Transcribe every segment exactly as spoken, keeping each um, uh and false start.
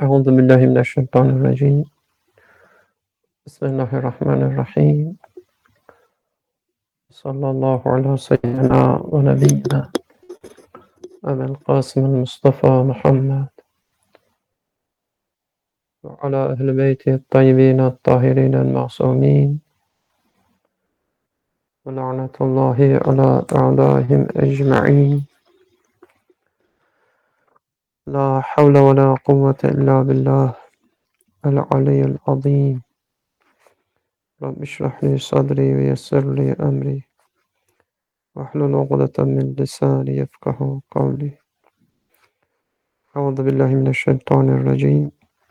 أعوذ بالله من الشيطان الرجيم. بسم الله الرحمن الرحيم. صلى الله على سيدنا ونبينا أبي القاسم المصطفى محمد وعلى أهل بيته الطيبين الطاهرين المعصومين ولعنة الله على أعدائهم أجمعين. لا حول ولا قوة إلا بالله العلي العظيم. رب اشرح لي صدري ويسر لي أمري واحلل عقدة من لساني يفقه قولي. أعوذ بالله من الشيطان الرجيم.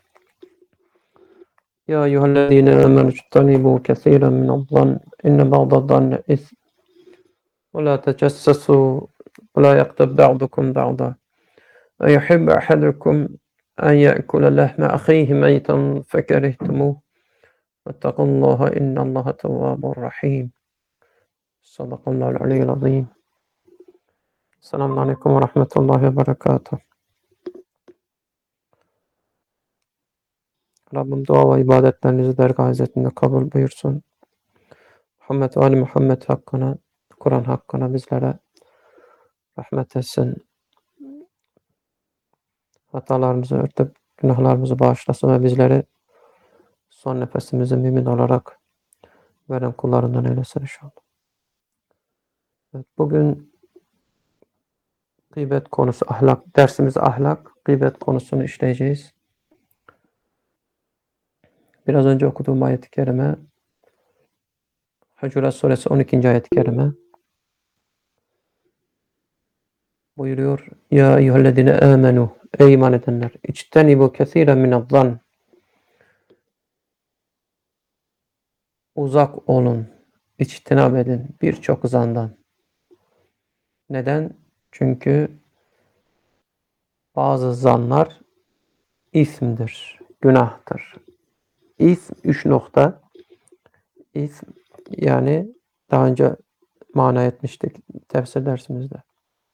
يا أيها الذين آمنوا اجتنبوا كثيرا من الظن إن بعض الظن إثم ولا تجسسوا ولا يغتب بعضكم بعضا أيحب أحدكم أن يأكل لحم أخيه ميتا فكرهتموه واتقوا الله إن الله تواب رحيم. صدق الله العلي العظيم. السلام عليكم ورحمة الله وبركاته. Rabbim dua ve ibadetlerinizi dergâh izzetinde kabul buyursun. Muhammed ve Ali Muhammed hakkına, Kur'an hakkına bizlere rahmet etsin. Hatalarımızı örtüp günahlarımızı bağışlasın ve bizleri son nefesimizi mümin olarak veren kullarından eylesin inşallah. Evet, bugün gıybet konusu ahlak, dersimiz ahlak, gıybet konusunu işleyeceğiz. Biraz önce okuduğum ayet-i kerime Hucurat suresi on ikinci ayet-i kerime buyuruyor. Ya eyyühellezine amenu, ey iman edenler, içtenibu kesiren mineddan, uzak olun, içtinab edin birçok zandan. Neden? Çünkü bazı zanlar ismdir, günahtır. İsm üç nokta. İsm yani daha önce mana etmiştik tefsir dersimizde.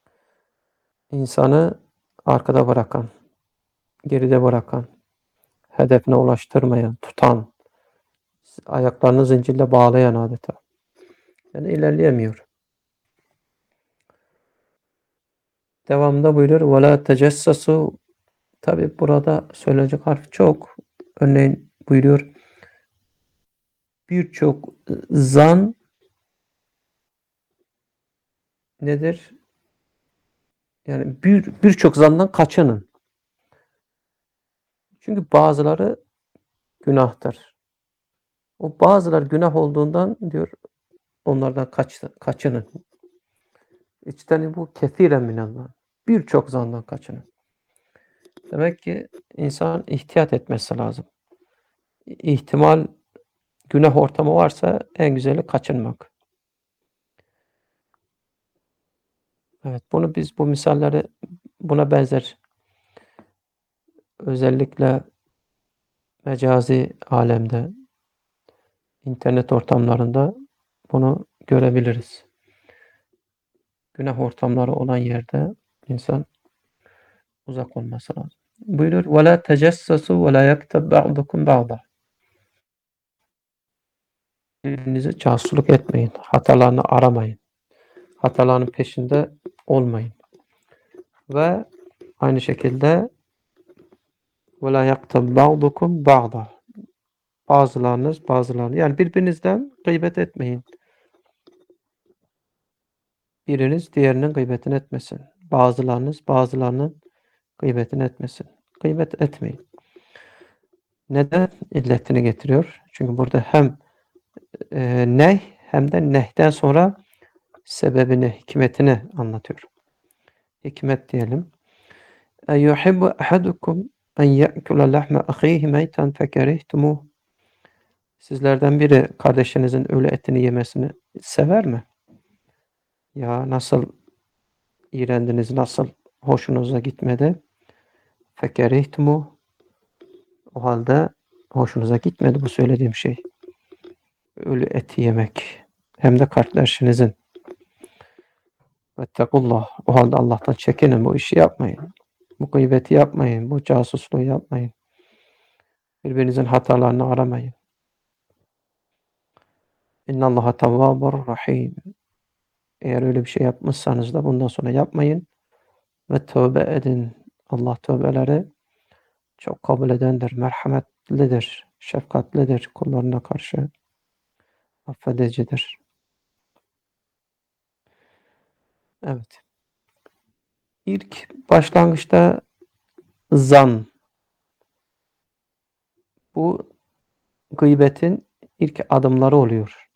İnsanı arkada bırakan, geride bırakan, hedefine ulaştırmayan, tutan, ayaklarını zincirle bağlayan adeta. Yani ilerleyemiyor. Devamında buyuruyor. وَلَا تَجَسَّسُوا. Tabi burada söyleyecek harf çok. Örneğin buyuruyor. Birçok zan nedir? Yani bir birçok zandan kaçının. Çünkü bazıları günahtır. O bazıları günah olduğundan diyor onlardan kaç, kaçının. İçten bu kethiren minallah. Birçok zandan kaçının. Demek ki insan ihtiyat etmesi lazım. İhtimal günah ortamı varsa en güzeli kaçınmak. Evet, bunu biz bu misalleri buna benzer özellikle mecazi alemde, internet ortamlarında bunu görebiliriz. Günah ortamları olan yerde insan uzak olması lazım. Buyurur وَلَا تَجَسَّسُوا وَلَا يَكْتَبْ بَعْضُكُمْ بَعْضًا. Birbirinize casusluk etmeyin. Hatalarını aramayın. Hataların peşinde olmayın. Ve aynı şekilde وَلَا يَكْتَبْ بَعْضُكُمْ بَعْضًا. Bazılarınız bazılarını. Yani birbirinizden gıybet etmeyin. Biriniz diğerinin gıybetini etmesin. Bazılarınız bazılarının gıybetini etmesin. Gıybet etmeyin. Neden? İlletini getiriyor. Çünkü burada hem e, neh hem de nehden sonra sebebini, hikmetini anlatıyor. Hikmet diyelim. اَيُحِبُّ اَحَدُكُمْ اَنْ يَأْكُلَ لَحْمَ اَخِيهِ مَيْتًا فَكَرِهْتُمُوهُ. Sizlerden biri kardeşinizin ölü etini yemesini sever mi? Ya nasıl iğrendiniz, nasıl hoşunuza gitmedi? فَكَرِهْتُمُوهُ. O halde hoşunuza gitmedi bu söylediğim şey. Ölü eti yemek. Hem de kardeşinizin. Vettekullah. O halde Allah'tan çekinin. Bu işi yapmayın. Bu gıybeti yapmayın. Bu casusluğu yapmayın. Birbirinizin hatalarını aramayın. İnnallaha tevvâbur rahîm. Eğer öyle bir şey yapmışsanız da bundan sonra yapmayın ve tövbe edin. Allah tövbeleri çok kabul edendir, merhametlidir, şefkatlidir kullarına karşı, affedicidir. Evet. İlk başlangıçta zan, bu gıybetin ilk adımları oluyor.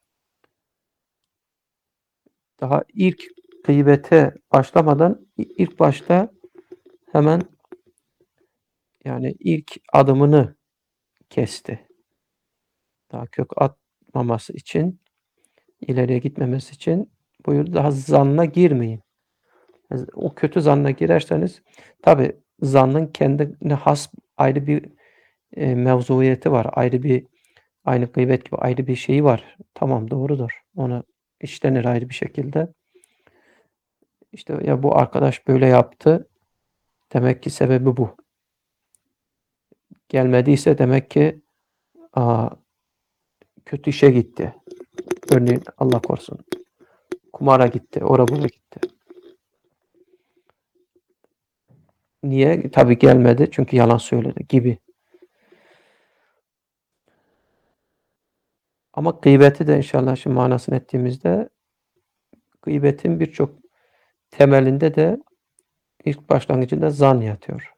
Daha ilk gıybete başlamadan ilk başta hemen yani ilk adımını kesti. Daha kök atmaması için, ileriye gitmemesi için buyurdu, daha zannına girmeyin. O kötü zanna girerseniz tabi zannın kendine has ayrı bir e, mevzuiyeti var. Ayrı bir aynı gıybet gibi ayrı bir şeyi var. Tamam doğrudur. Onu işlenir ayrı bir şekilde. İşte ya bu arkadaş böyle yaptı. Demek ki sebebi bu. Gelmediyse demek ki aa, kötü işe gitti. Örneğin Allah korusun. Kumara gitti. Ora bura gitti. Niye? Tabii gelmedi. Çünkü yalan söyledi gibi. Ama gıybeti de inşallah şimdi manasını ettiğimizde gıybetin birçok temelinde de ilk başlangıcında zan yatıyor.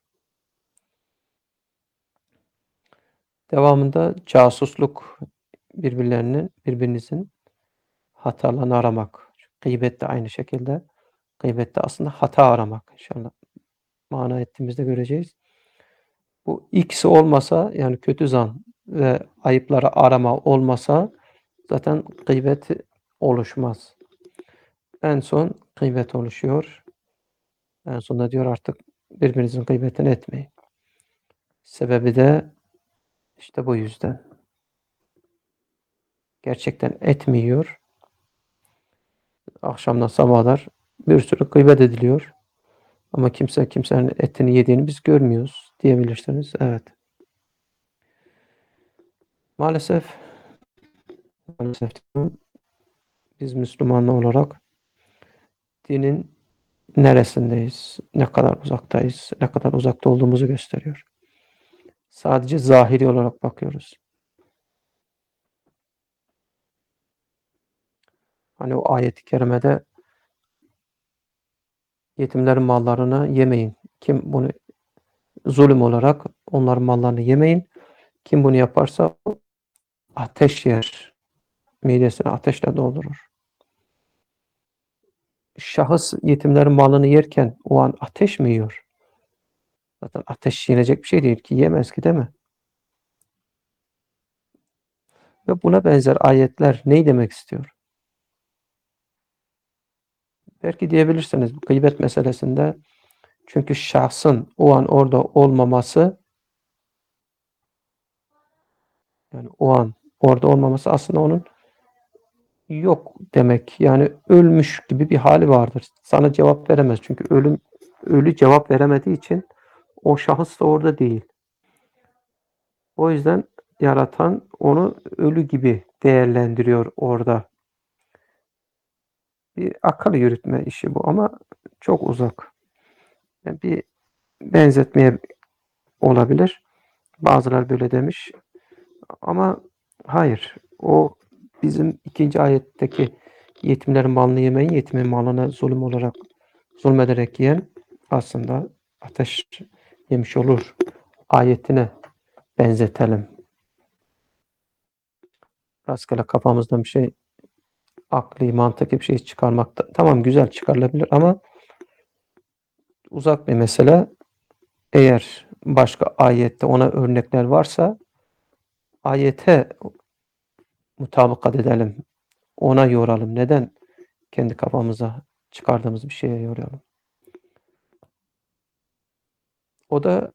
Devamında casusluk, birbirlerinin, birbirinizin hatalarını aramak. Gıybet de aynı şekilde. Gıybet de aslında hata aramak inşallah. Mana ettiğimizde göreceğiz. Bu ikisi olmasa yani kötü zan ve ayıpları arama olmasa zaten gıybet oluşmaz. En son gıybet oluşuyor. En sonunda diyor artık birbirinizin gıybetini etmeyin. Sebebi de işte bu yüzden. Gerçekten etmiyor. Akşamdan sabaha kadar bir sürü gıybet ediliyor. Ama kimse kimsenin etini yediğini biz görmüyoruz diyebilirsiniz. Evet. Maalesef maalesef biz Müslümanlar olarak dinin neresindeyiz, ne kadar uzaktayız, ne kadar uzakta olduğumuzu gösteriyor. Sadece zahiri olarak bakıyoruz. Hani o ayet-i kerimede yetimlerin mallarını yemeyin. Kim bunu zulüm olarak onların mallarını yemeyin. Kim bunu yaparsa ateş yer. Midesini ateşle doldurur. Şahıs yetimlerin malını yerken o an ateş mi yiyor? Zaten ateş yenecek bir şey değil ki. Yemez ki değil mi? Ve buna benzer ayetler neyi demek istiyor? Belki diyebilirsiniz bu gıybet meselesinde çünkü şahsın o an orada olmaması yani o an orada olmaması aslında onun yok demek. Yani ölmüş gibi bir hali vardır. Sana cevap veremez. Çünkü ölüm ölü cevap veremediği için o şahıs da orada değil. O yüzden yaratan onu ölü gibi değerlendiriyor orada. Bir akıl yürütme işi bu ama çok uzak. Yani bir benzetmeye olabilir. Bazılar böyle demiş. Ama hayır. O bizim ikinci ayetteki yetimlerin malını yemeyin, yetimin malını zulüm olarak zulmederek yiyen aslında ateş yemiş olur ayetine benzetelim. Rastgele kafamızdan bir şey akli, mantıklı bir şey çıkarmak da tamam güzel çıkarılabilir ama uzak bir mesele. Eğer başka ayette ona örnekler varsa ayete mutabakat edelim. Ona yoralım. Neden kendi kafamıza çıkardığımız bir şeye yoralım? O da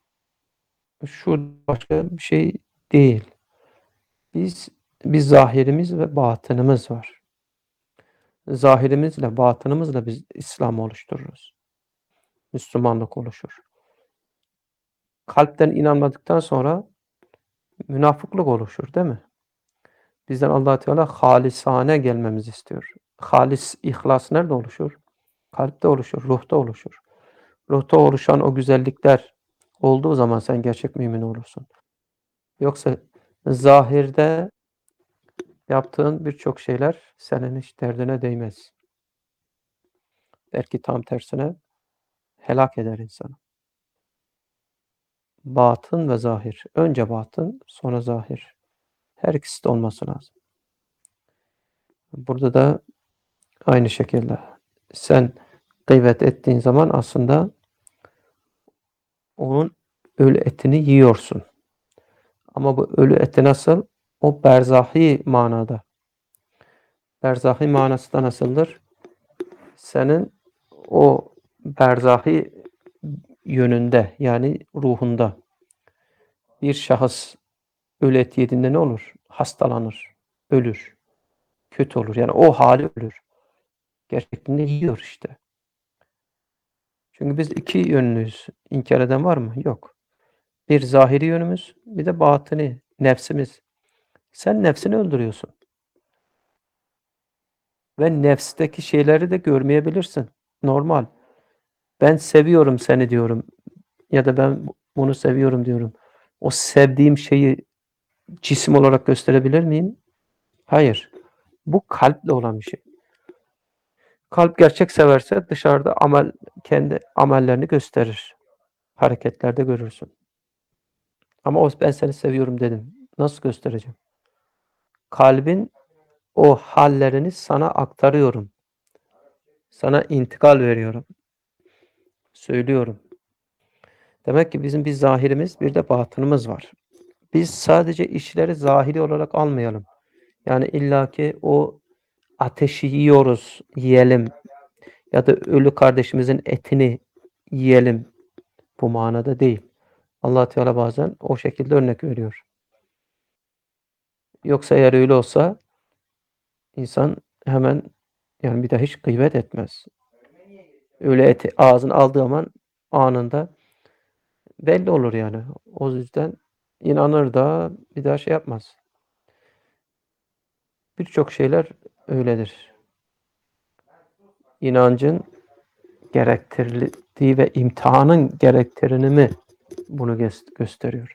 şu başka bir şey değil. Biz biz zahirimiz ve batınımız var. Zahirimizle batınımızla biz İslam oluştururuz. Müslümanlık oluşur. kalpten inanmadıktan sonra münafıklık oluşur, değil mi? Bizden Allah Teala halisane gelmemizi istiyor. Halis ihlas nerede oluşur? Kalpte oluşur, ruhta oluşur. Ruhta oluşan o güzellikler olduğu zaman sen gerçek mümin olursun. Yoksa zahirde yaptığın birçok şeyler senin hiç derdine değmez. Belki tam tersine helak eder insanı. Batın ve zahir. Önce batın, sonra zahir. Her ikisi de olması lazım. Burada da aynı şekilde sen gıybet ettiğin zaman aslında onun ölü etini yiyorsun. Ama bu ölü eti nasıl? O berzahi manada. Berzahi manası da nasıldır? Senin o berzahi yönünde, yani ruhunda bir şahıs ölü et yediğinde ne olur? Hastalanır, ölür, kötü olur. Yani o hali ölür. Gerçekten de yiyor işte. Çünkü biz iki yönlüyüz. İnkar eden var mı? Yok. Bir zahiri yönümüz, bir de batini, nefsimiz. Sen nefsini öldürüyorsun. Ve nefsteki şeyleri de görmeyebilirsin. Normal. Ben seviyorum seni diyorum. Ya da ben bunu seviyorum diyorum. O sevdiğim şeyi cisim olarak gösterebilir miyim? Hayır. Bu kalple olan bir şey. Kalp gerçek severse dışarıda amel, kendi amellerini gösterir. Hareketlerde görürsün. Ama o ben seni seviyorum dedim. Nasıl göstereceğim? Kalbin o hallerini sana aktarıyorum. Sana intikal veriyorum. Söylüyorum. Demek ki bizim bir zahirimiz, bir de batınımız var. Biz sadece işleri zahiri olarak almayalım. Yani illaki o ateşi yiyoruz, yiyelim. Ya da ölü kardeşimizin etini yiyelim. Bu manada değil. Allah Teala bazen o şekilde örnek veriyor. Yoksa eğer öyle olsa insan hemen, yani bir daha hiç gıybet etmez. Öyle eti ağzına aldığı zaman anında belli olur yani. O yüzden inanır da bir daha şey yapmaz. Birçok şeyler öyledir. İnancın gerektirdiği ve imtihanın gerektirinimi bunu gösteriyor.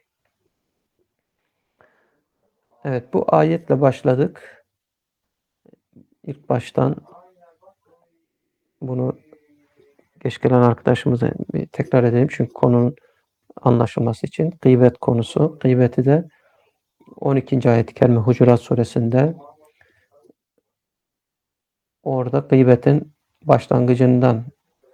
Evet, bu ayetle başladık. İlk baştan bunu geç gelen arkadaşımıza bir tekrar edelim. Çünkü konunun anlaşılması için gıybet konusu. Gıybeti de on ikinci ayet-i kerime Hucurat suresinde orada gıybetin başlangıcından,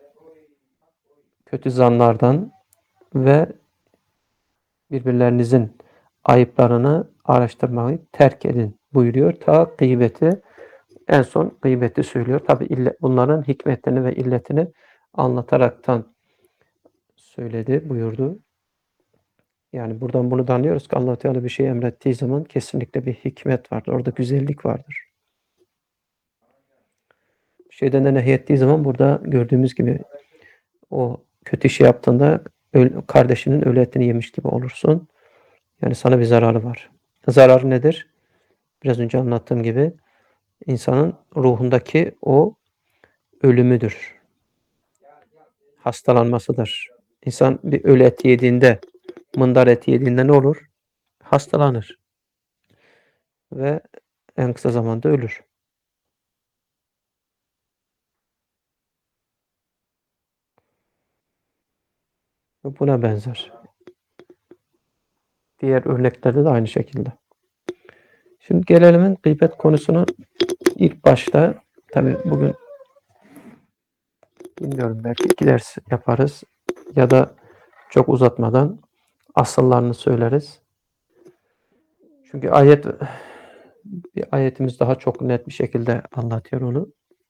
kötü zanlardan ve birbirlerinizin ayıplarını araştırmayı terk edin buyuruyor. Ta gıybeti, en son gıybeti söylüyor. Tabi bunların hikmetini ve illetini anlataraktan söyledi, buyurdu. Yani buradan bunu da anlıyoruz ki Allah Teala bir şey emrettiği zaman kesinlikle bir hikmet vardır. Orada güzellik vardır. Bir şeyden de nehyettiği zaman burada gördüğümüz gibi o kötü şey yaptığında kardeşinin ölü etini yemiş gibi olursun. Yani sana bir zararı var. Zararı nedir? Biraz önce anlattığım gibi insanın ruhundaki o ölümüdür. Hastalanmasıdır. İnsan bir ölü et yediğinde, mındar eti yediğinde ne olur? Hastalanır. Ve en kısa zamanda ölür. Buna benzer. Diğer örneklerde de aynı şekilde. Şimdi gelelim gıybet konusunu ilk başta, tabi bugün bilmiyorum, belki iki ders yaparız ya da çok uzatmadan asıllarını söyleriz. Çünkü ayet bir ayetimiz daha çok net bir şekilde anlatıyor onu.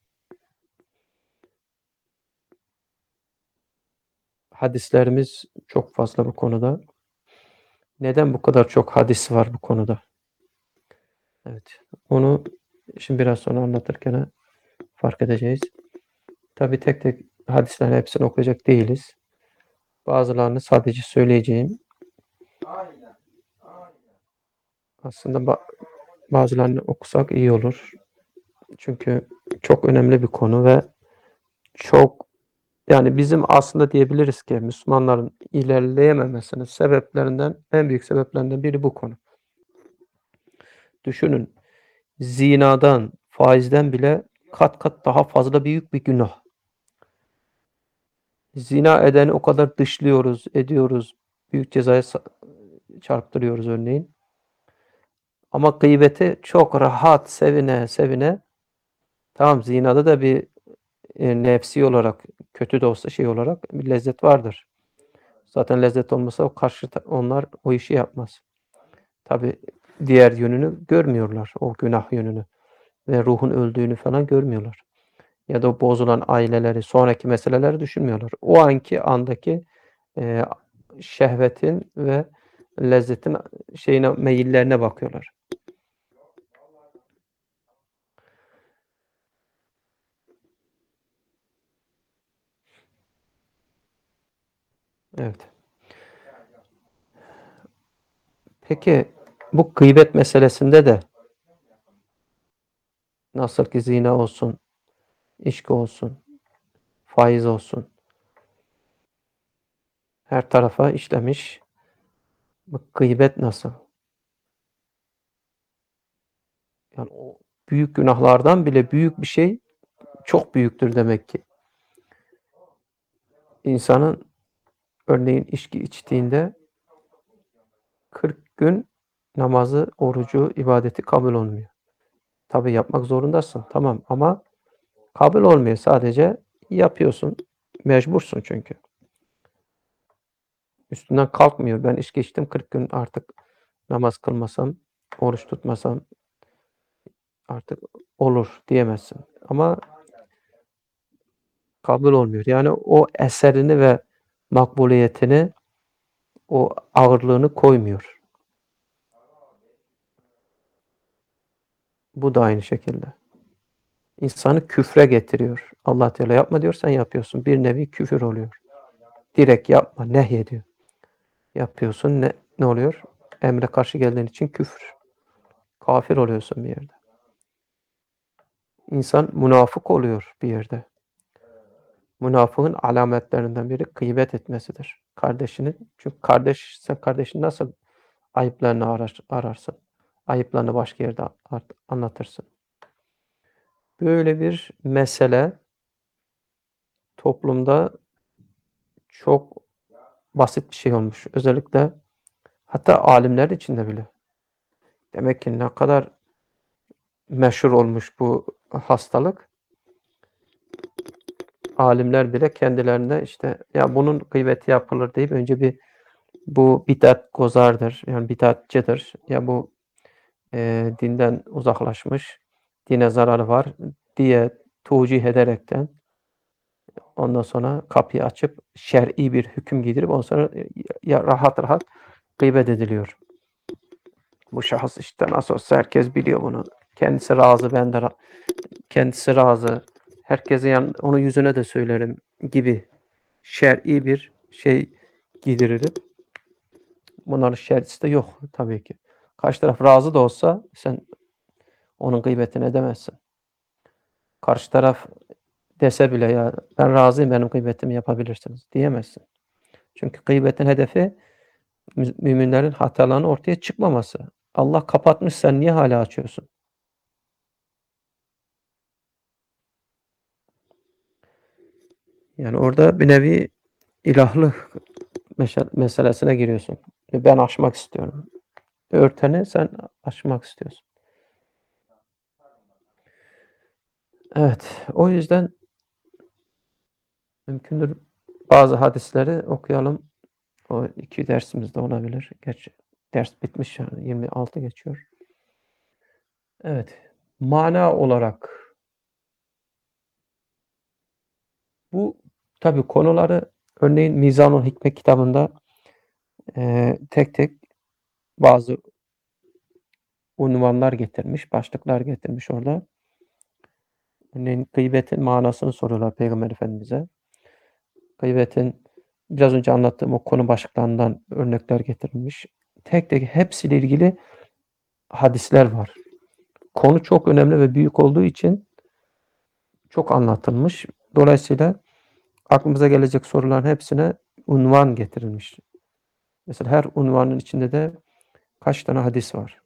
Hadislerimiz çok fazla bu konuda. Neden bu kadar çok hadis var bu konuda? Evet. Onu şimdi biraz sonra anlatırken fark edeceğiz. Tabi tek tek hadislerin hepsini okuyacak değiliz. Bazılarını sadece söyleyeceğim. Aslında ba bazılarını okusak iyi olur. Çünkü çok önemli bir konu ve çok yani bizim aslında diyebiliriz ki Müslümanların ilerleyememesinin sebeplerinden en büyük sebeplerinden biri bu konu. Düşünün, zinadan, faizden bile kat kat daha fazla büyük bir günah. Zina edeni o kadar dışlıyoruz, ediyoruz, büyük cezaya sa çarptırıyoruz örneğin. Ama gıybeti çok rahat, sevine sevine tamam zinada da bir, eee, nefsi olarak, kötü de olsa şey olarak bir lezzet vardır. Zaten lezzet olmasa o karşı ta onlar o işi yapmaz. Tabii diğer yönünü görmüyorlar, o günah yönünü ve ruhun öldüğünü falan görmüyorlar. Ya da o bozulan aileleri, sonraki meseleleri düşünmüyorlar. O anki andaki, eee, şehvetin ve lezzetin şeyine, meyillerine bakıyorlar. Evet. Peki bu gıybet meselesinde de nasıl ki zina olsun, içki olsun, faiz olsun her tarafa işlemiş. Bu gıybet nasıl? Yani o büyük günahlardan bile büyük bir şey, çok büyüktür demek ki. İnsanın örneğin içki içtiğinde kırk gün namazı, orucu, ibadeti kabul olmuyor. Tabii yapmak zorundasın, tamam ama kabul olmuyor. Sadece yapıyorsun, mecbursun çünkü. Üstünden kalkmıyor. Ben içki içtim kırk gün artık namaz kılmasam, oruç tutmasam artık olur diyemezsin. Ama kabul olmuyor. Yani o eserini ve makbuliyetini, o ağırlığını koymuyor. Bu da aynı şekilde. İnsanı küfre getiriyor. Allah Teala yapma diyor, sen yapıyorsun. Bir nevi küfür oluyor. Direkt yapma, nehyediyor. Yapıyorsun, ne, ne oluyor? Emre karşı geldiğin için küfür. Kafir oluyorsun bir yerde. İnsan münafık oluyor bir yerde. Münafığın alametlerinden biri gıybet etmesidir. Kardeşinin, çünkü kardeş, sen kardeşin nasıl ayıplarını arar, ararsın? Ayıplarını başka yerde anlatırsın. Böyle bir mesele toplumda çok basit bir şey olmuş. Özellikle hatta alimler içinde bile. Demek ki ne kadar meşhur olmuş bu hastalık. Alimler bile kendilerine işte ya bunun gıybeti yapılır deyip önce bir bu bid'at gozardır. Yani bid'atçıdır. Ya bu e, dinden uzaklaşmış, dine zararı var diye tevcih ederekten ondan sonra kapıyı açıp şer'i bir hüküm giydirip ondan sonra ya rahat rahat gıybet ediliyor. Bu şahıs işte nasıl olsa herkes biliyor bunu. Kendisi razı, ben de ra- kendisi razı. Herkese yan, onun yüzüne de söylerim gibi şer'i bir şey giydirilip bunların şer'isi de yok tabii ki. Karşı taraf razı da olsa sen onun gıybetini edemezsin. Karşı taraf dese bile ya ben razıyım benim gıybetimi yapabilirsiniz diyemezsin. Çünkü gıybetin hedefi müminlerin hatalarının ortaya çıkmaması. Allah kapatmış sen niye hala açıyorsun? Yani orada bir nevi ilahlık meselesine giriyorsun. Ben aşmak istiyorum. Örteni sen aşmak istiyorsun. Evet, o yüzden mümkündür bazı hadisleri okuyalım. O iki dersimizde olabilir. Gerçi ders bitmiş yani yirmi altı geçiyor. Evet, mana olarak bu tabii konuları örneğin Mizanul Hikmet kitabında eee, tek tek bazı unvanlar getirmiş, başlıklar getirmiş orada. Örneğin gıybetin manasını soruyorlar Peygamber Efendimiz'e. Gıybetin biraz önce anlattığım o konu başlıklarından örnekler getirilmiş. Tek tek hepsiyle ilgili hadisler var. Konu çok önemli ve büyük olduğu için çok anlatılmış. Dolayısıyla aklımıza gelecek soruların hepsine unvan getirilmiş. Mesela her unvanın içinde de kaç tane hadis var?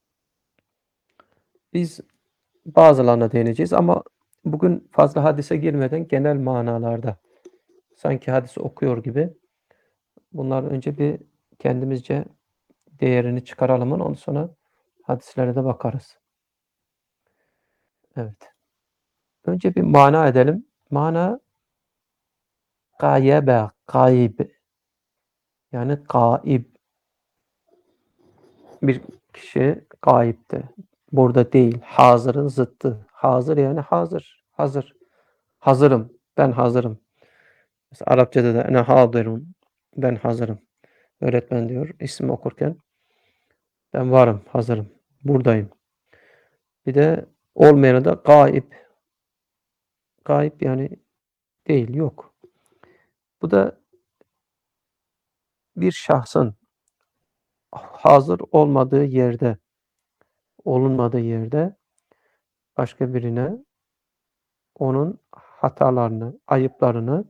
Biz bazılarına değineceğiz ama bugün fazla hadise girmeden genel manalarda sanki hadisi okuyor gibi bunların önce bir kendimizce değerini çıkaralım, ondan sonra hadislere de bakarız. Evet. Önce bir mana edelim. Mana gayebe, gayb. Yani gaib. Bir kişi gayipte. Burada değil. Hazırın zıttı. Hazır yani hazır. Hazır. Hazırım. Ben hazırım. Mesela Arapçada da ene hadirun. Ben hazırım. Öğretmen diyor ismi okurken. Ben varım, hazırım. Buradayım. Bir de olmayanı da gaib. Gaib yani değil, yok. Bu da bir şahsın hazır olmadığı yerde, olunmadığı yerde başka birine onun hatalarını, ayıplarını,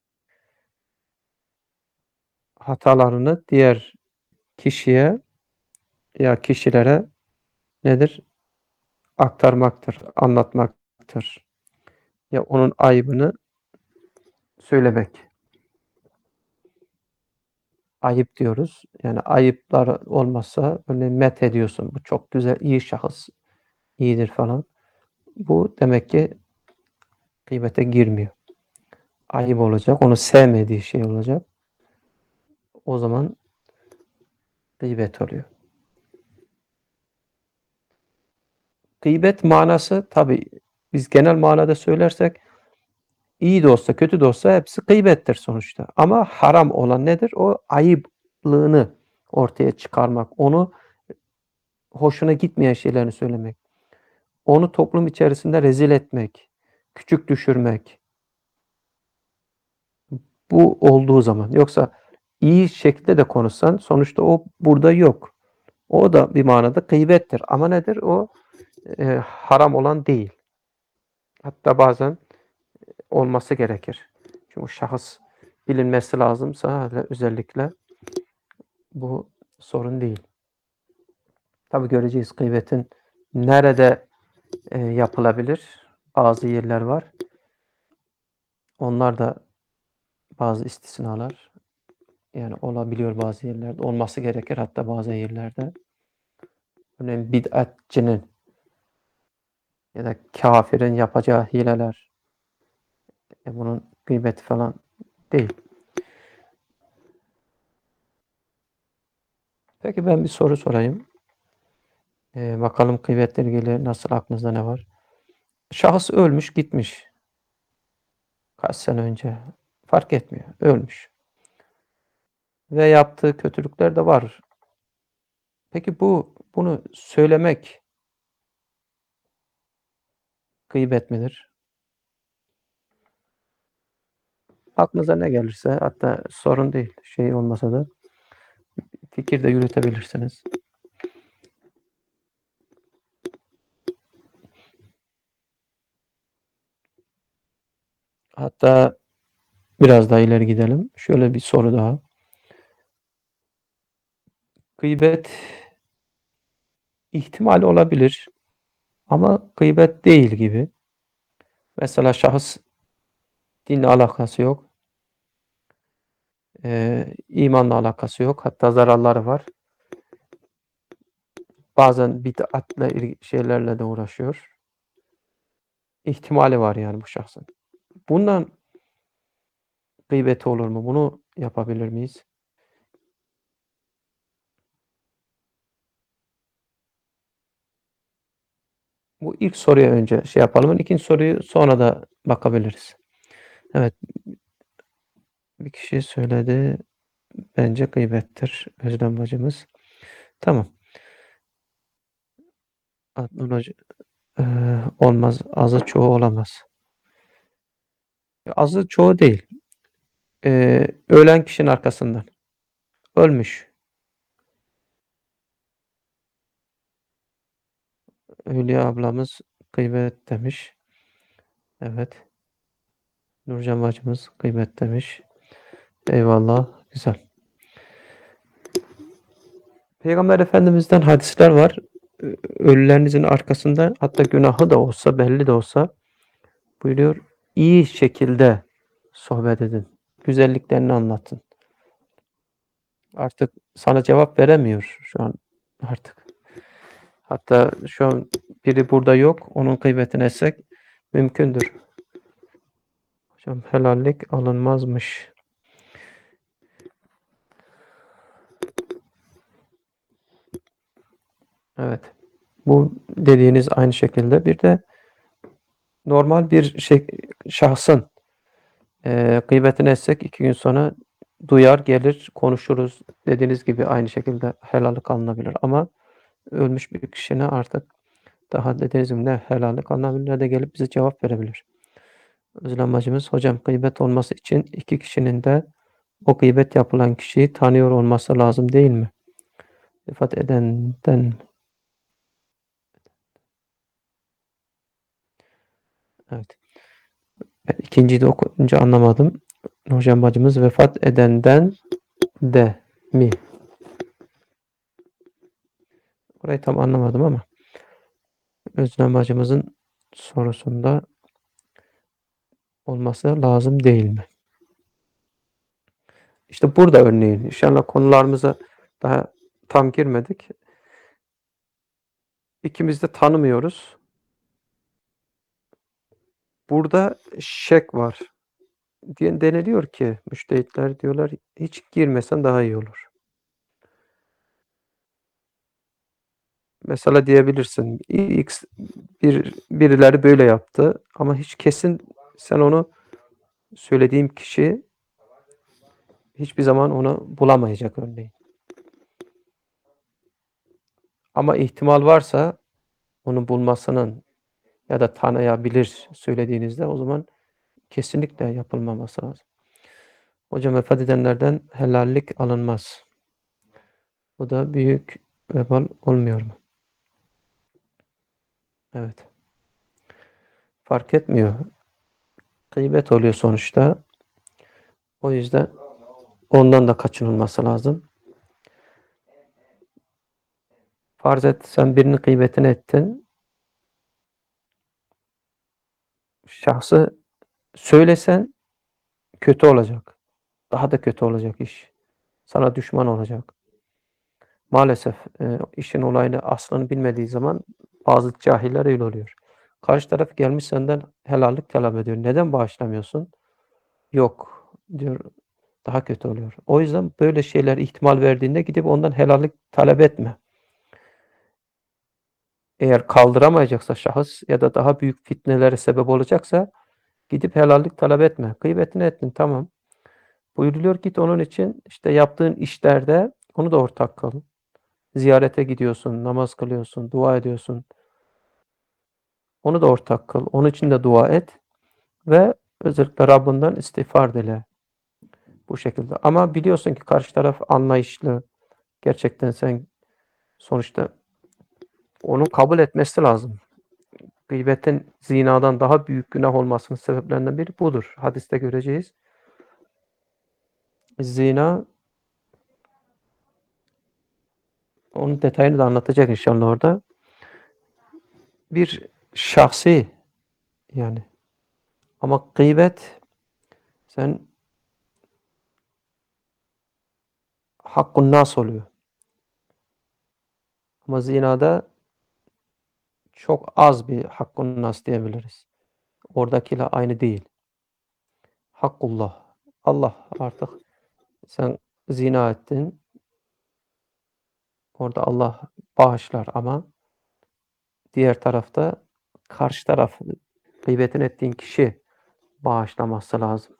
hatalarını diğer kişiye ya kişilere nedir? Aktarmaktır, anlatmaktır. Ya onun ayıbını söylemek. Ayıp diyoruz. Yani ayıplar olmazsa örneğin met ediyorsun. Bu çok güzel, iyi şahıs, iyidir falan. Bu demek ki gıybete girmiyor. Ayıp olacak, onu sevmediği şey olacak. O zaman gıybet oluyor. Gıybet manası tabii biz genel manada söylersek iyi de olsa kötü de olsa hepsi gıybettir sonuçta. Ama haram olan nedir? O ayıplığını ortaya çıkarmak, onu hoşuna gitmeyen şeylerini söylemek, onu toplum içerisinde rezil etmek, küçük düşürmek. Bu olduğu zaman. Yoksa iyi şekilde de konuşsan sonuçta o burada yok. O da bir manada gıybettir. Ama nedir? O e, haram olan değil. Hatta bazen olması gerekir. Çünkü şahıs bilinmesi lazımsa özellikle bu sorun değil. Tabii göreceğiz gıybetin nerede e, yapılabilir. Bazı yerler var. Onlar da bazı istisnalar. Yani olabiliyor bazı yerlerde. Olması gerekir hatta bazı yerlerde. Örneğin bid'atçının ya da kafirin yapacağı hileler. E bunun gıybeti falan değil. Peki ben bir soru sorayım. E, bakalım gıybetle ilgili nasıl, aklınızda ne var? Şahıs ölmüş gitmiş. Kaç sene önce. Fark etmiyor. Ölmüş. Ve yaptığı kötülükler de var. Peki bu bunu söylemek gıybet midir? Aklınıza ne gelirse, hatta sorun değil. Şey olmasa da fikir de yürütebilirsiniz. Hatta biraz daha ileri gidelim. Şöyle bir soru daha. Gıybet ihtimal olabilir ama gıybet değil gibi. Mesela şahıs dinle alakası yok, eee, imanla alakası yok. Hatta zararları var. Bazen bid'atle ilgili şeylerle de uğraşıyor. İhtimali var yani bu şahsın. Bundan gıybeti olur mu? Bunu yapabilir miyiz? Bu ilk soruya önce şey yapalım. İkinci soruyu sonra da bakabiliriz. Evet, bir kişi söyledi. Bence gıybettir Özlem bacımız. Tamam. Adnan Hoca, eee, olmaz. Azı çoğu olamaz. Azı çoğu değil. Eee, ölen kişinin arkasından. Ölmüş. Hülya ablamız gıybet demiş. Evet. Nurcan bacımız gıybet demiş. Eyvallah. Güzel. Peygamber Efendimiz'den hadisler var. Ö- Ölülerinizin arkasında, hatta günahı da olsa, belli de olsa, buyuruyor, iyi şekilde sohbet edin. Güzelliklerini anlatın. Artık sana cevap veremiyor şu an artık. Hatta şu an biri burada yok. Onun gıybetini etsek mümkündür. Hocam helallik alınmazmış. Evet. Bu dediğiniz aynı şekilde. Bir de normal bir şey, şahsın e, gıybetini etsek iki gün sonra duyar, gelir, konuşuruz. Dediğiniz gibi aynı şekilde helallik alınabilir. Ama ölmüş bir kişine artık daha dediğiniz gibi ne helallik alınabilir ne de gelip bize cevap verebilir. Özlem bacımız, hocam gıybet olması için iki kişinin de o gıybet yapılan kişiyi tanıyor olması lazım değil mi? Vefat edenden. Evet. Ben ikinciyi de okuyunca anlamadım. Hocam bacımız, vefat edenden de mi? Orayı tam anlamadım ama Özlem bacımızın sorusunda olması lazım değil mi? İşte burada örneğin inşallah konularımıza daha tam girmedik. İkimiz de tanımıyoruz. Burada şek var. Diye deniliyor ki müştehitler diyorlar hiç girmesen daha iyi olur. Mesela diyebilirsin X bir birileri böyle yaptı ama hiç kesin sen onu söylediğim kişi hiçbir zaman onu bulamayacak örneğin. Ama ihtimal varsa onu bulmasının ya da tanıyabilir söylediğinizde o zaman kesinlikle yapılmaması lazım. Hocam vefat edenlerden helallik alınmaz. Bu da büyük vebal olmuyor mu? Evet. Fark etmiyor. Gıybet oluyor sonuçta. O yüzden ondan da kaçınılması lazım. Farz et sen birinin gıybetini ettin. Şahsı söylesen kötü olacak. Daha da kötü olacak iş. Sana düşman olacak. Maalesef e, işin olayını aslını bilmediği zaman bazı cahiller öyle oluyor. Karşı taraf gelmiş senden helallik talep ediyor. Neden bağışlamıyorsun? Yok diyor. Daha kötü oluyor. O yüzden böyle şeyler ihtimal verdiğinde gidip ondan helallik talep etme. Eğer kaldıramayacaksa şahıs ya da daha büyük fitnelere sebep olacaksa gidip helallik talep etme. Gıybetini ettin tamam. Buyuruluyor git onun için işte yaptığın işlerde onu da ortak kıl. Ziyarete gidiyorsun, namaz kılıyorsun, dua ediyorsun. Onu da ortak kıl. Onun için de dua et ve özellikle Rabbinden istiğfar dile. Bu şekilde. Ama biliyorsun ki karşı taraf anlayışlı. Gerçekten sen sonuçta onu kabul etmesi lazım. Gıybetin zinadan daha büyük günah olmasının sebeplerinden biri budur. Hadiste göreceğiz. Zina, onun detayını da anlatacak inşallah orada. Bir şahsi yani. Ama gıybet sen hakkun nas oluyor. Ama zinada çok az bir hakkun nas diyebiliriz. Oradakiyle aynı değil. Hakkullah. Allah artık sen zina ettin. Orada Allah bağışlar ama diğer tarafta karşı taraf gıybetin ettiğin kişi bağışlaması lazım.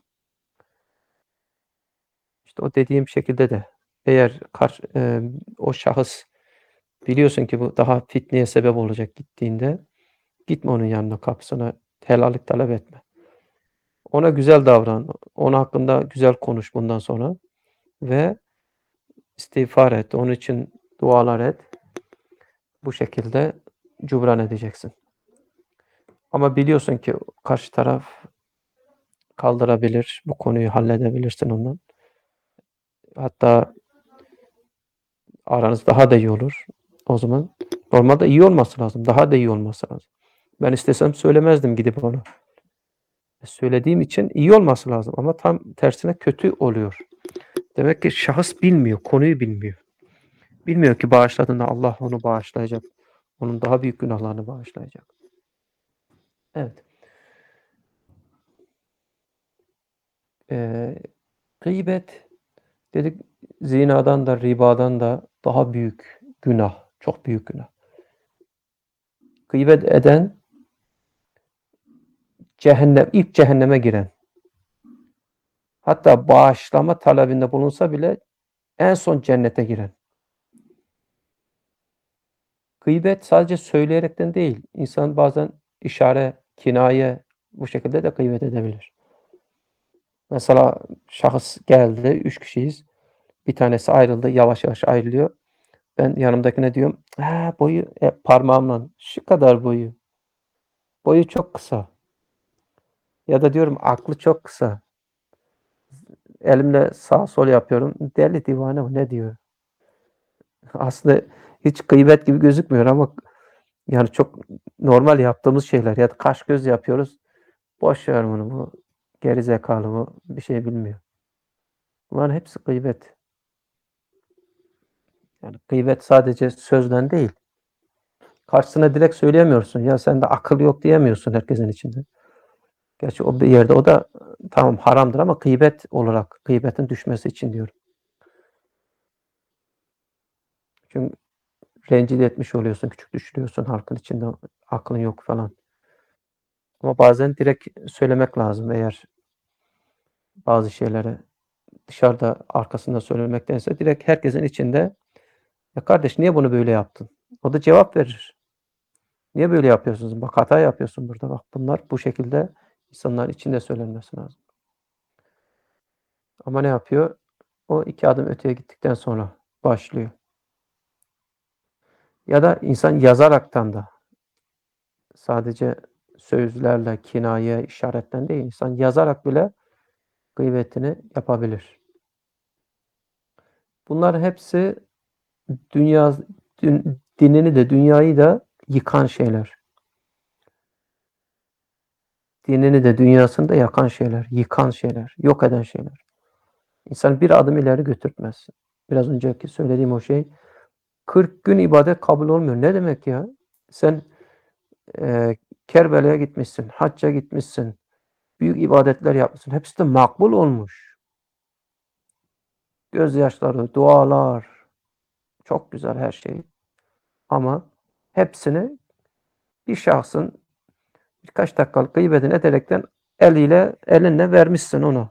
İşte o dediğim şekilde de eğer kar, e, o şahıs biliyorsun ki bu daha fitneye sebep olacak gittiğinde gitme onun yanına kapısına helallik talep etme. Ona güzel davran. Onun hakkında güzel konuş bundan sonra ve istiğfar et. Onun için dualar et. Bu şekilde cubran edeceksin. Ama biliyorsun ki karşı taraf kaldırabilir. Bu konuyu halledebilirsin ondan. Hatta aranız daha da iyi olur. O zaman normalde iyi olması lazım. Daha da iyi olması lazım. Ben istesem söylemezdim gidip ona. Söylediğim için iyi olması lazım ama tam tersine kötü oluyor. Demek ki şahıs bilmiyor, konuyu bilmiyor. Bilmiyor ki bağışladığında Allah onu bağışlayacak. Onun daha büyük günahlarını bağışlayacak. Evet. Ee, Gıybet dedik zinadan da ribadan da daha büyük günah. Çok büyük günah. Gıybet eden cehennem, ilk cehenneme giren. Hatta bağışlama talebinde bulunsa bile en son cennete giren. Gıybet sadece söyleyerekten değil. İnsan bazen işare, kinaye bu şekilde de gıybet edebilir. Mesela şahıs geldi, üç kişiyiz. Bir tanesi ayrıldı, yavaş yavaş ayrılıyor. Ben yanımdakine diyorum, ha, boyu e, parmağımla şu kadar boyu. Boyu çok kısa. Ya da diyorum aklı çok kısa. Elimle sağ sol yapıyorum. Deli divane o ne diyor? Aslında hiç gıybet gibi gözükmüyor ama yani çok normal yaptığımız şeyler. Ya da kaş göz yapıyoruz. Boş ver bunu, bu geri zekalı, bu bir şey bilmiyor. Bunların hepsi gıybet. Yani gıybet sadece sözden değil. Karşısına direkt söyleyemiyorsun. Ya sende akıl yok diyemiyorsun herkesin içinde. Gerçi o bir yerde o da tamam haramdır ama gıybet olarak, gıybetin düşmesi için diyorum. Çünkü rencide etmiş oluyorsun, küçük düşürüyorsun halkın içinde, aklın yok falan. Ama bazen direkt söylemek lazım eğer bazı şeyleri dışarıda arkasında söylemektense direkt herkesin içinde ya kardeş niye bunu böyle yaptın? O da cevap verir. Niye böyle yapıyorsunuz? Bak hata yapıyorsun burada. Bak bunlar bu şekilde insanların içinde söylenmesi lazım. Ama ne yapıyor? O iki adım öteye gittikten sonra başlıyor. Ya da insan yazaraktan da sadece sözlerle, kinaye, işaretten değil, insan yazarak bile gıybetini yapabilir. Bunların hepsi dünya dün, dinini de dünyayı da yıkan şeyler. Dinini de dünyasını da yakan şeyler, yıkan şeyler, yok eden şeyler. İnsan bir adım ileri götürtmez. Biraz önceki söylediğim o şey kırk gün ibadet kabul olmuyor. Ne demek ya? Sen e, Kerbela'ya gitmişsin, hacca gitmişsin, büyük ibadetler yapmışsın. Hepsi de makbul olmuş. Gözyaşları, dualar, çok güzel her şey. Ama hepsini bir şahsın birkaç dakikalık gıybetini ederekten eliyle, elinle vermişsin ona.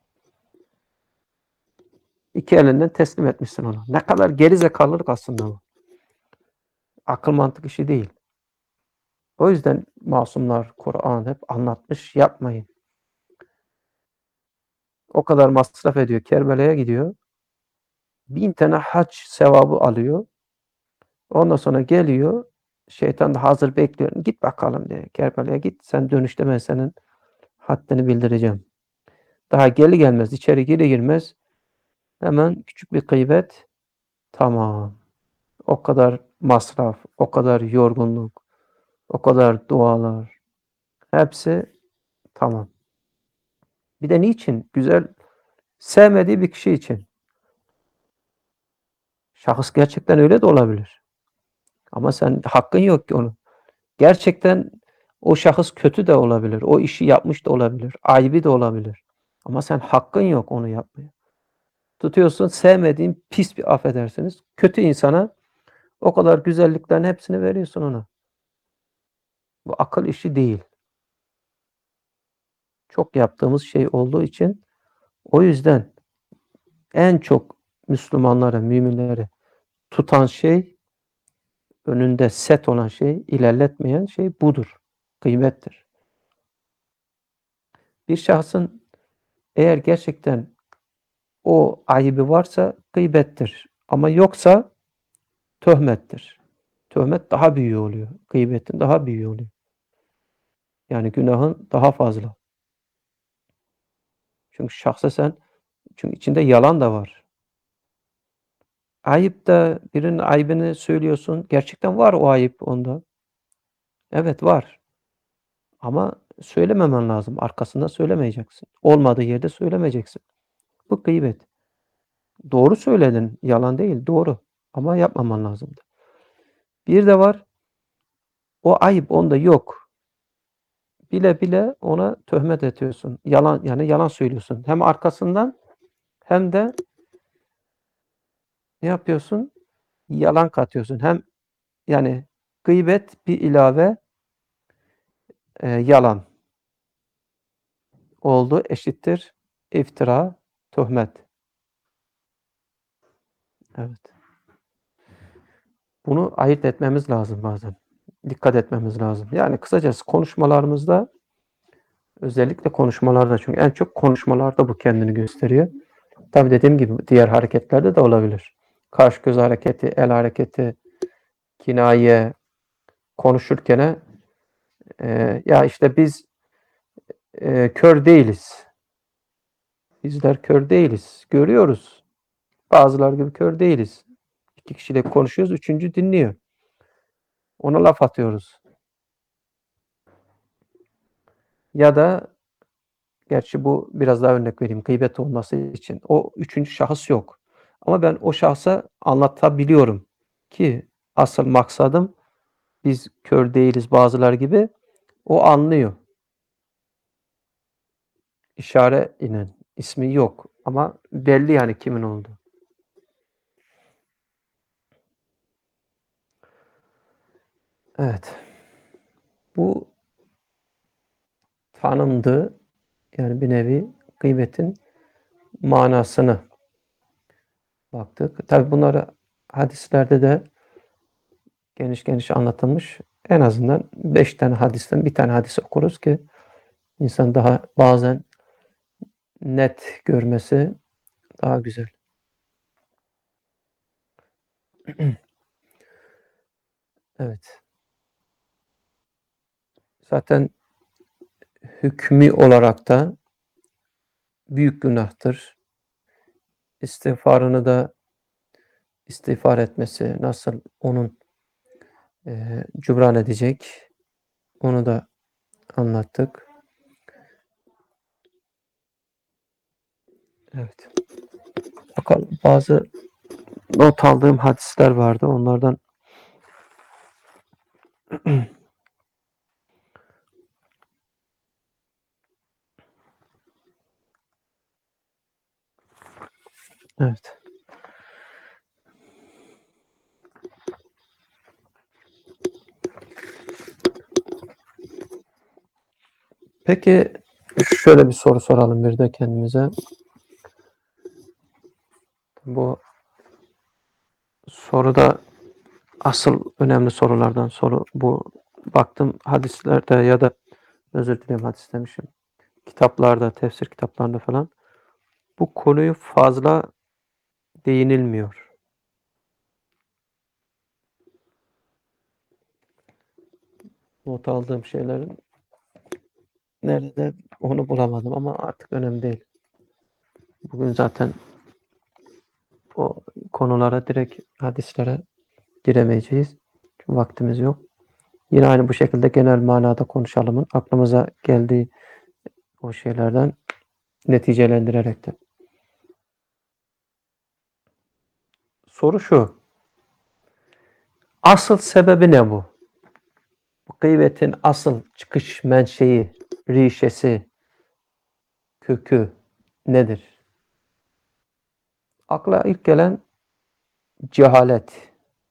İki elinden teslim etmişsin ona. Ne kadar geri zekalılık aslında bu. Akıl mantık işi değil. O yüzden masumlar, Kur'an hep anlatmış, yapmayın. O kadar masraf ediyor, Kerbela'ya gidiyor. Bin tane hac sevabı alıyor. Ondan sonra geliyor, şeytan da hazır bekliyor. Git bakalım diye, Kerbela'ya git. Sen dönüşte ben senin haddini bildireceğim. Daha geri gelmez, içeri geri girmez. Hemen küçük bir gıybet, tamam. O kadar masraf, o kadar yorgunluk, o kadar dualar. Hepsi tamam. Bir de niçin? Güzel, sevmediği bir kişi için. Şahıs gerçekten öyle de olabilir. Ama sen hakkın yok ki onu. Gerçekten o şahıs kötü de olabilir. O işi yapmış da olabilir. Ayıbı da olabilir. Ama sen hakkın yok onu yapmaya. Tutuyorsun sevmediğin pis bir affedersiniz. Kötü insana o kadar güzelliklerin hepsini veriyorsun ona. Bu akıl işi değil. Çok yaptığımız şey olduğu için o yüzden en çok Müslümanları, müminleri tutan şey, önünde set olan şey, ilerletmeyen şey budur. Gıybettir. Bir şahsın eğer gerçekten o ayıbı varsa gıybettir. Ama yoksa töhmettir. Töhmet daha büyüğü oluyor. Gıybetin daha büyüğü oluyor. Yani günahın daha fazla. Çünkü şahsa sen çünkü içinde yalan da var. Ayıp da birinin aybını söylüyorsun. Gerçekten var o ayıp onda. Evet var. Ama söylememen lazım. Arkasında söylemeyeceksin. Olmadığı yerde söylemeyeceksin. Bu gıybet. Doğru söyledin. Yalan değil. Doğru. Ama yapmaman lazımdı. Bir de var. O ayıp onda yok. Bile bile ona töhmet ediyorsun. Yalan yani yalan söylüyorsun. Hem arkasından hem de ne yapıyorsun? Yalan katıyorsun. Hem yani gıybet bir ilave e, yalan oldu eşittir iftira, töhmet. Evet. Bunu ayırt etmemiz lazım bazen. Dikkat etmemiz lazım. Yani kısacası konuşmalarımızda özellikle konuşmalarda çünkü en çok konuşmalarda bu kendini gösteriyor. Tabii dediğim gibi diğer hareketlerde de olabilir. Kaş göz hareketi, el hareketi, kinaye, konuşurken e, ya işte biz e, kör değiliz. Bizler kör değiliz. Görüyoruz. Bazılar gibi kör değiliz. İki kişiyle konuşuyoruz, üçüncü dinliyor. Ona laf atıyoruz. Ya da gerçi bu biraz daha örnek vereyim gıybet olması için. O üçüncü şahıs yok. Ama ben o şahsa anlatabiliyorum ki asıl maksadım biz kör değiliz bazılar gibi. O anlıyor. İşare ile ismi yok ama belli yani kimin olduğu. Evet. Bu tanımdı yani bir nevi gıybetin manasını baktık. Tabii bunları hadislerde de geniş geniş anlatılmış. En azından beş tane hadisten bir tane hadis okuruz ki insan daha bazen net görmesi daha güzel. Evet. Zaten hükmü olarak da büyük günahtır. İstiğfarını da istiğfar etmesi nasıl onun e, cübran edecek onu da anlattık. Evet. Bakalım bazı not aldığım hadisler vardı. Onlardan evet. Peki şöyle bir soru soralım bir de kendimize. Bu soruda asıl önemli sorulardan soru bu. Baktım hadislerde ya da özür dilerim hadis demişim. Kitaplarda, tefsir kitaplarında falan bu konuyu fazla değinilmiyor. Not aldığım şeylerin nerede onu bulamadım ama artık önemli değil. Bugün zaten o konulara direkt hadislere giremeyeceğiz. Çünkü vaktimiz yok. Yine aynı bu şekilde genel manada konuşalım. Aklımıza geldiği o şeylerden neticelendirerek de. Soru şu. Asıl sebebi ne bu? Bu gıybetin asıl çıkış menşei, rişesi, kökü nedir? Akla ilk gelen cehalet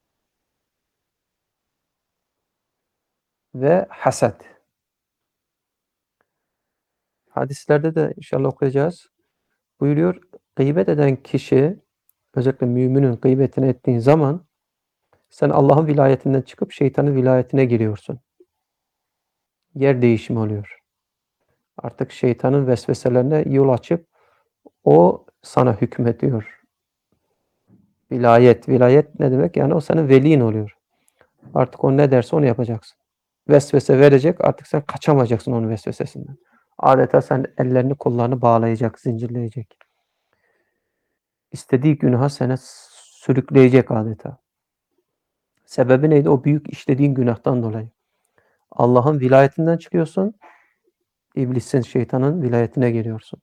ve haset. Hadislerde de inşallah okuyacağız. Buyuruyor, gıybet eden kişi, özellikle müminin gıybetini ettiğin zaman sen Allah'ın vilayetinden çıkıp şeytanın vilayetine giriyorsun. Yer değişimi oluyor. Artık şeytanın vesveselerine yol açıp o sana hükmediyor. Vilayet, vilayet ne demek? Yani o senin velin oluyor. Artık o ne derse onu yapacaksın. Vesvese verecek, artık sen kaçamayacaksın onun vesvesesinden. Adeta sen ellerini kollarını bağlayacak, zincirleyecek. İstediği günaha seni sürükleyecek adeta. Sebebi neydi? O büyük işlediğin günahtan dolayı. Allah'ın vilayetinden çıkıyorsun, iblisin, şeytanın vilayetine giriyorsun.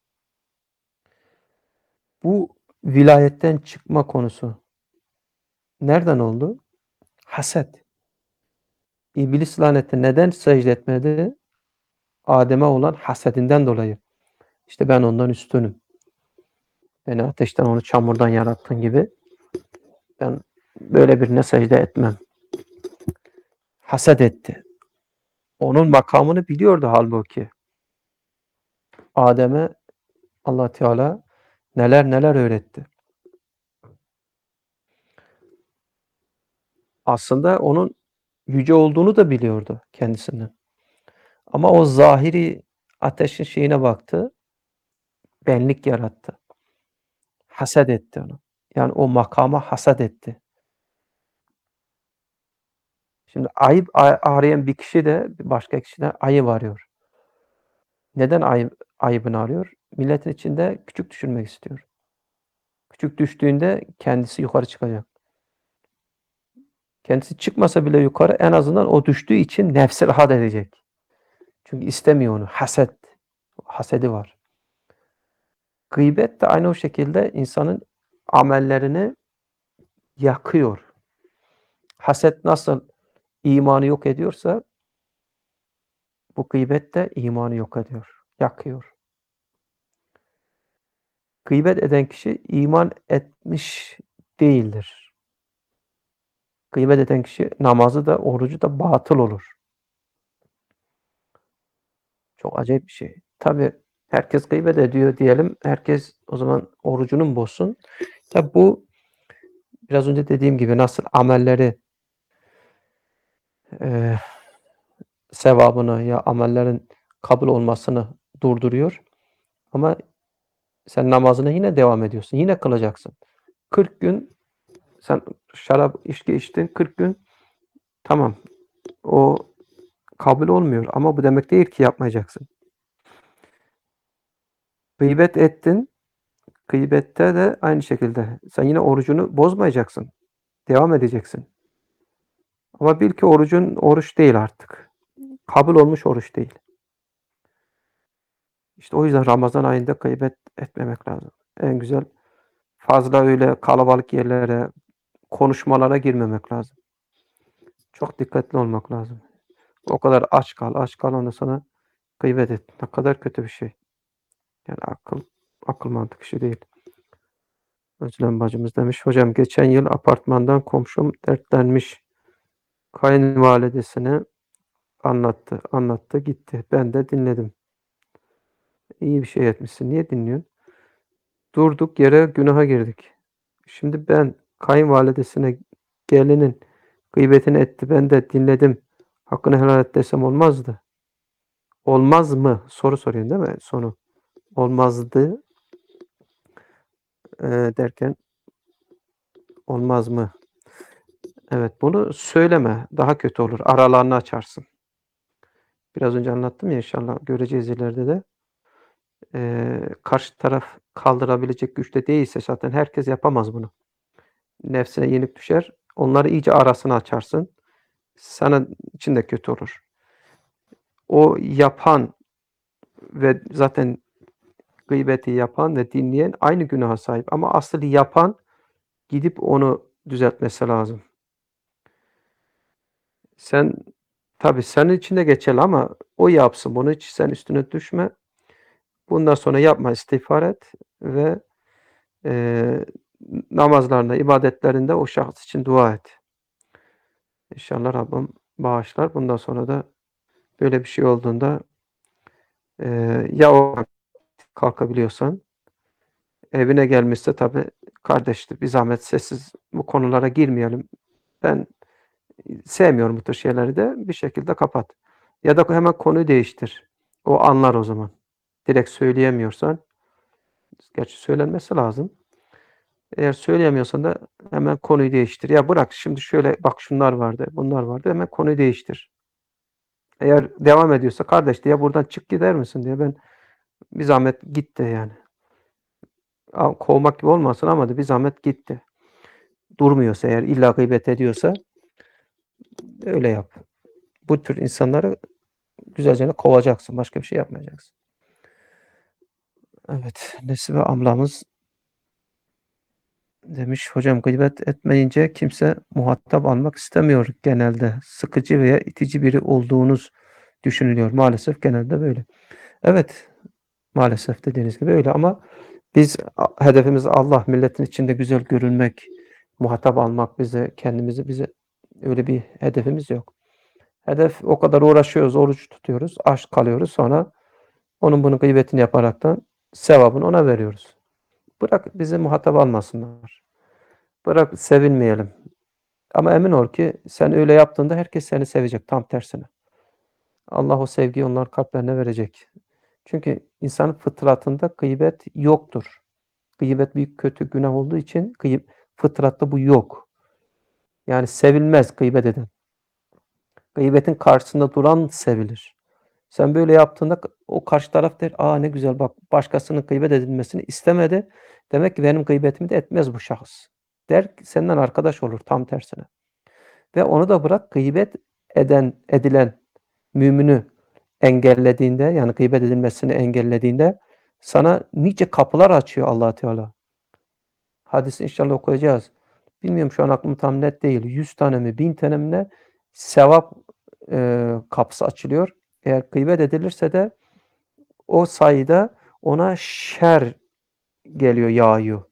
Bu vilayetten çıkma konusu nereden oldu? Haset. İblis laneti neden secde etmedi? Adem'e olan hasedinden dolayı. İşte ben ondan üstünüm. Beni ateşten, onu çamurdan yarattığın gibi ben böyle birine secde etmem. Haset etti. Onun makamını biliyordu halbuki. Adem'e Allah Teala neler neler öğretti. Aslında onun yüce olduğunu da biliyordu kendisinden. Ama o zahiri ateşin şeyine baktı, benlik yarattı. Haset etti onu. Yani o makama haset etti. Şimdi ayıp arayan bir kişi de başka kişiden ayıp arıyor. Neden ayıp, ayıbını arıyor? Milletin içinde küçük düşürmek istiyor. Küçük düştüğünde kendisi yukarı çıkacak. Kendisi çıkmasa bile yukarı, en azından o düştüğü için nefsi rahat edecek. Çünkü istemiyor onu. Haset. Hasedi var. Gıybet de aynı o şekilde insanın amellerini yakıyor. Haset nasıl imanı yok ediyorsa bu gıybet de imanı yok ediyor. Yakıyor. Gıybet eden kişi iman etmiş değildir. Gıybet eden kişi namazı da orucu da batıl olur. Çok acayip bir şey. Tabii herkes gıybet ediyor diyelim. Herkes o zaman orucunu mu bozsun? Tabii bu biraz önce dediğim gibi nasıl amelleri e, sevabını ya amellerin kabul olmasını durduruyor. Ama sen namazına yine devam ediyorsun. Yine kılacaksın. kırk gün sen şarap içki içtin. kırk gün tamam. O kabul olmuyor. Ama bu demek değil ki yapmayacaksın. Gıybet ettin. Gıybette de aynı şekilde. Sen yine orucunu bozmayacaksın. Devam edeceksin. Ama bil ki orucun oruç değil artık. Kabul olmuş oruç değil. İşte o yüzden Ramazan ayında gıybet etmemek lazım. En güzel fazla öyle kalabalık yerlere, konuşmalara girmemek lazım. Çok dikkatli olmak lazım. O kadar aç kal, aç kal ondan sonra gıybet et. Ne kadar kötü bir şey. Yani akıl, akıl mantık işi değil. Özlem bacımız demiş, hocam geçen yıl apartmandan komşum dertlenmiş. Kayınvalidesine anlattı, anlattı, gitti. Ben de dinledim. İyi bir şey etmişsin. Niye dinliyorsun? Durduk yere günaha girdik. Şimdi ben kayınvalidesine gelinin gıybetini etti. Ben de dinledim. Hakkını helal et desem olmazdı. Olmaz mı? Soru soruyorsun değil mi? Sonu. Olmazdı e, derken olmaz mı? Evet, bunu söyleme. Daha kötü olur. Aralarını açarsın. Biraz önce anlattım ya, inşallah göreceğiz ileride de. Ee, karşı taraf kaldırabilecek güçte değilse zaten herkes yapamaz bunu. Nefsine yenik düşer. Onları iyice arasına açarsın. Sana için de kötü olur. O yapan ve zaten gıybeti yapan ve dinleyen aynı günaha sahip. Ama asıl yapan gidip onu düzeltmesi lazım. Sen tabii senin için de geçerli ama o yapsın. Bunu hiç sen üstüne düşme. Bundan sonra yapma, istiğfar et ve e, namazlarında, ibadetlerinde o şahıs için dua et. İnşallah Rabbim bağışlar. Bundan sonra da böyle bir şey olduğunda e, ya o kalkabiliyorsan evine gelmişse tabii kardeştir. Bir zahmet sessiz bu konulara girmeyelim. Ben sevmiyorum bu tür şeyleri de bir şekilde kapat. Ya da hemen konuyu değiştir. O anlar o zaman. Direkt söyleyemiyorsan, gerçi söylenmesi lazım. Eğer söyleyemiyorsan da hemen konuyu değiştir. Ya bırak şimdi şöyle bak şunlar vardı, bunlar vardı. Hemen konuyu değiştir. Eğer devam ediyorsa kardeş diye buradan çık gider misin diye ben bir zahmet git de yani. Kovmak gibi olmasın ama de bir zahmet git de. Durmuyorsa eğer illa gıybet ediyorsa öyle yap. Bu tür insanları güzelce kovacaksın. Başka bir şey yapmayacaksın. Evet. Nesibe ablamız demiş hocam gıybet etmeyince kimse muhatap almak istemiyor genelde. Sıkıcı veya itici biri olduğunuz düşünülüyor. Maalesef genelde böyle. Evet. Maalesef dediğiniz gibi öyle ama biz hedefimiz Allah, milletin içinde güzel görünmek, muhatap almak bize, kendimizi bize öyle bir hedefimiz yok. Hedef o kadar uğraşıyoruz, oruç tutuyoruz, aç kalıyoruz. Sonra onun bunun gıybetini yaparaktan sevabını ona veriyoruz. Bırak bizi muhatap almasınlar. Bırak sevilmeyelim. Ama emin ol ki sen öyle yaptığında herkes seni sevecek tam tersine. Allah o sevgiyi onların kalplerine verecek. Çünkü insanın fıtratında gıybet yoktur. Gıybet büyük kötü günah olduğu için gıyb fıtratta bu yok. Yani sevilmez gıybet eden. Gıybetin karşısında duran sevilir. Sen böyle yaptığında o karşı taraf der, aa ne güzel bak başkasının gıybet edilmesini istemedi. Demek ki benim gıybetimi de etmez bu şahıs. Der senden arkadaş olur tam tersine. Ve onu da bırak gıybet eden, edilen mümini engellediğinde yani gıybet edilmesini engellediğinde sana nice kapılar açıyor Allah Teala. Hadisi inşallah okuyacağız. Bilmiyorum şu an aklım tam net değil. yüz tane mi bin tane mi ne sevap e, kapısı açılıyor. Eğer gıybet edilirse de o sayıda ona şer geliyor, yağıyor.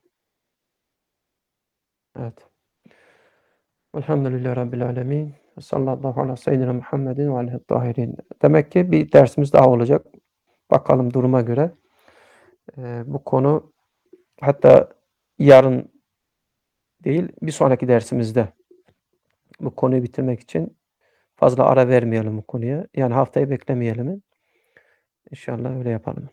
Evet. Elhamdülillahi Rabbil alemin. Sallallahu ala seyyidina Muhammedin ve aleyhi tahirin. Demek ki bir dersimiz daha olacak. Bakalım duruma göre. Ee, bu konu hatta yarın değil bir sonraki dersimizde bu konuyu bitirmek için fazla ara vermeyelim bu konuya. Yani haftayı beklemeyelim. İnşallah öyle yapalım.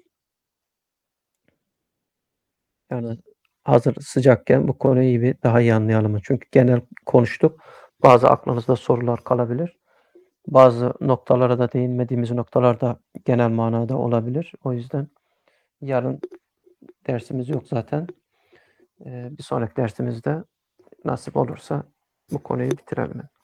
Yani hazır sıcakken bu konuyu iyi bir daha iyi anlayalım. Çünkü genel konuştuk. Bazı aklınızda sorular kalabilir. Bazı noktalara da değinmediğimiz noktalar da genel manada olabilir. O yüzden yarın dersimiz yok zaten. Ee, bir sonraki dersimizde nasip olursa bu konuyu bitirelim.